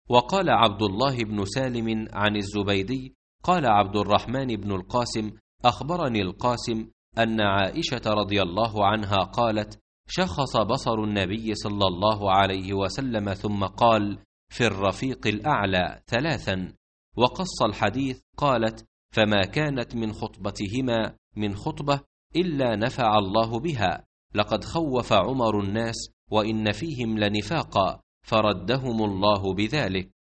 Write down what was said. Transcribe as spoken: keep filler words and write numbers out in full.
وقال عبد الله بن سالم عن الزبيدي قال عبد الرحمن بن القاسم أخبرني القاسم أن عائشة رضي الله عنها قالت: شخص بصر النبي صلى الله عليه وسلم ثم قال: في الرفيق الأعلى ثلاثا، وقص الحديث. قالت: فما كانت من خطبتهما من خطبة إلا نفع الله بها، لقد خوف عمر الناس وإن فيهم لنفاقا، فردهم الله بذلك.